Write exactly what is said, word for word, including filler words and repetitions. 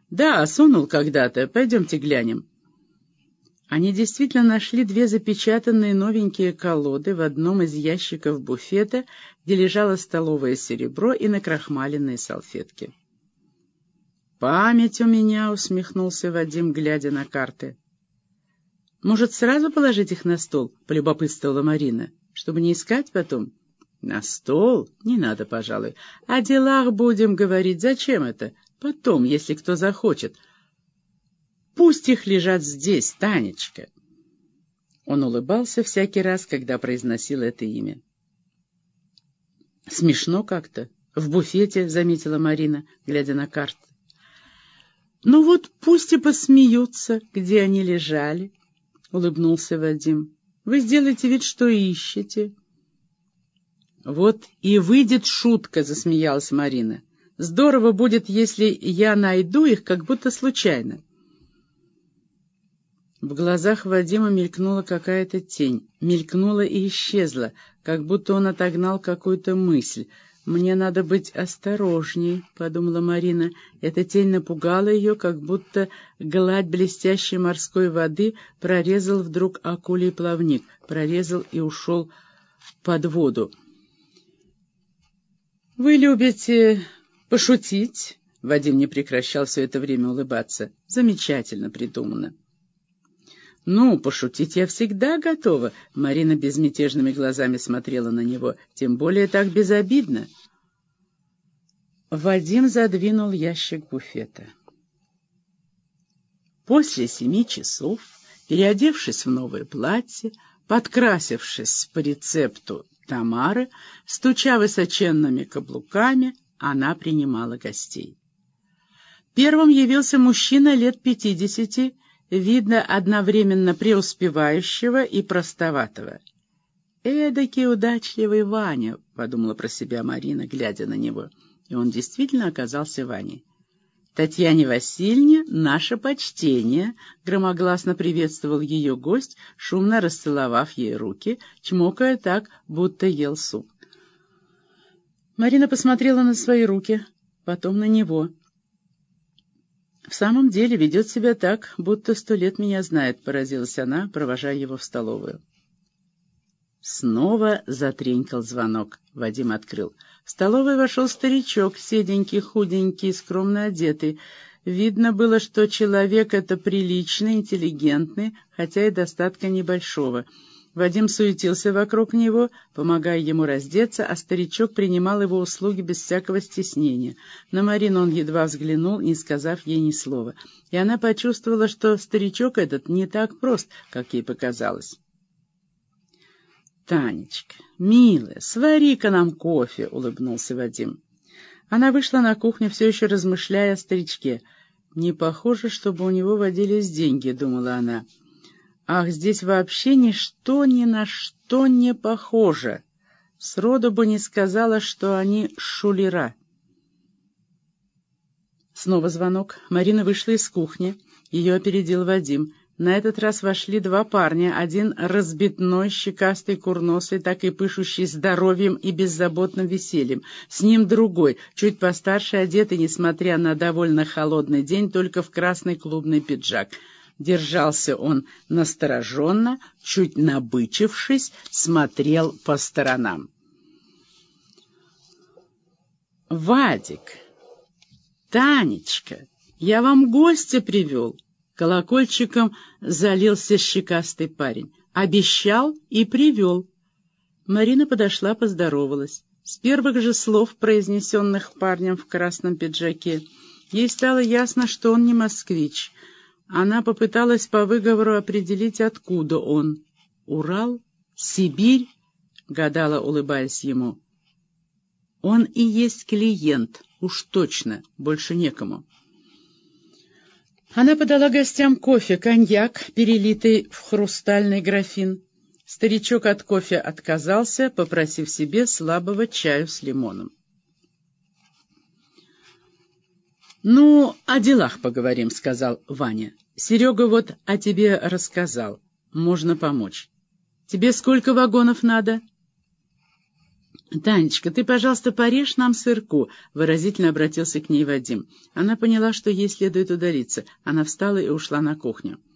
Да, сунул когда-то. Пойдемте глянем. Они действительно нашли две запечатанные новенькие колоды в одном из ящиков буфета, где лежало столовое серебро и накрахмаленные салфетки. «Память у меня», — усмехнулся Вадим, глядя на карты. «Может, сразу положить их на стол?» — полюбопытствовала Марина. «Чтобы не искать потом?» «На стол? Не надо, пожалуй. О делах будем говорить. Зачем это? Потом, если кто захочет. Пусть их лежат здесь, Танечка». Он улыбался всякий раз, когда произносил это имя. «Смешно как-то. В буфете», — заметила Марина, глядя на карты. «Ну вот пусть и посмеются, где они лежали», — улыбнулся Вадим. «Вы сделайте вид, что ищете». «Вот и выйдет шутка», — засмеялась Марина. «Здорово будет, если я найду их как будто случайно». В глазах Вадима мелькнула какая-то тень, мелькнула и исчезла, как будто он отогнал какую-то мысль. «Мне надо быть осторожней», — подумала Марина. Эта тень напугала ее, как будто гладь блестящей морской воды прорезал вдруг акулий плавник, прорезал и ушел под воду. «Вы любите пошутить?» — Вадим не прекращал все это время улыбаться. «Замечательно придумано». «Ну, пошутить я всегда готова», — Марина безмятежными глазами смотрела на него. «Тем более так безобидно». Вадим задвинул ящик буфета. После семи часов, переодевшись в новое платье, подкрасившись по рецепту Тамары, стуча высоченными каблуками, она принимала гостей. Первым явился мужчина лет пятидесяти, видно, одновременно преуспевающего и простоватого. «Эдакий удачливый Ваня», — подумала про себя Марина, глядя на него. И он действительно оказался Ваней. «Татьяне Васильевне наше почтение», — громогласно приветствовал ее гость, шумно расцеловав ей руки, чмокая так, будто ел суп. Марина посмотрела на свои руки, потом на него. «В самом деле ведет себя так, будто сто лет меня знает», — поразилась она, провожая его в столовую. Снова затренькал звонок. Вадим открыл. В столовую вошел старичок, седенький, худенький, скромно одетый. Видно было, что человек это приличный, интеллигентный, хотя и достатка небольшого. Вадим суетился вокруг него, помогая ему раздеться, а старичок принимал его услуги без всякого стеснения. На Марину он едва взглянул, не сказав ей ни слова. И она почувствовала, что старичок этот не так прост, как ей показалось. «Танечка, милая, свари-ка нам кофе», — улыбнулся Вадим. Она вышла на кухню, все еще размышляя о старичке. «Не похоже, чтобы у него водились деньги», — думала она. «Ах, здесь вообще ничто ни на что не похоже. Сроду бы не сказала, что они шулера». Снова звонок. Марина вышла из кухни. Ее опередил Вадим. На этот раз вошли два парня, один разбитной, щекастый, курносый, так и пышущий здоровьем и беззаботным весельем. С ним другой, чуть постарше, одетый, несмотря на довольно холодный день, только в красный клубный пиджак. Держался он настороженно, чуть набычившись, смотрел по сторонам. «Вадик! Танечка! Я вам гостя привел!» Колокольчиком залился щекастый парень. «Обещал и привел». Марина подошла, поздоровалась. С первых же слов, произнесенных парнем в красном пиджаке, ей стало ясно, что он не москвич. Она попыталась по выговору определить, откуда он. «Урал? Сибирь?» — гадала, улыбаясь ему. «Он и есть клиент, уж точно, больше некому». Она подала гостям кофе, коньяк, перелитый в хрустальный графин. Старичок от кофе отказался, попросив себе слабого чаю с лимоном. «Ну, о делах поговорим», — сказал Ваня. «Серега вот о тебе рассказал. Можно помочь. Тебе сколько вагонов надо?» «Танечка, ты, пожалуйста, порежь нам сырку», — выразительно обратился к ней Вадим. Она поняла, что ей следует удалиться. Она встала и ушла на кухню.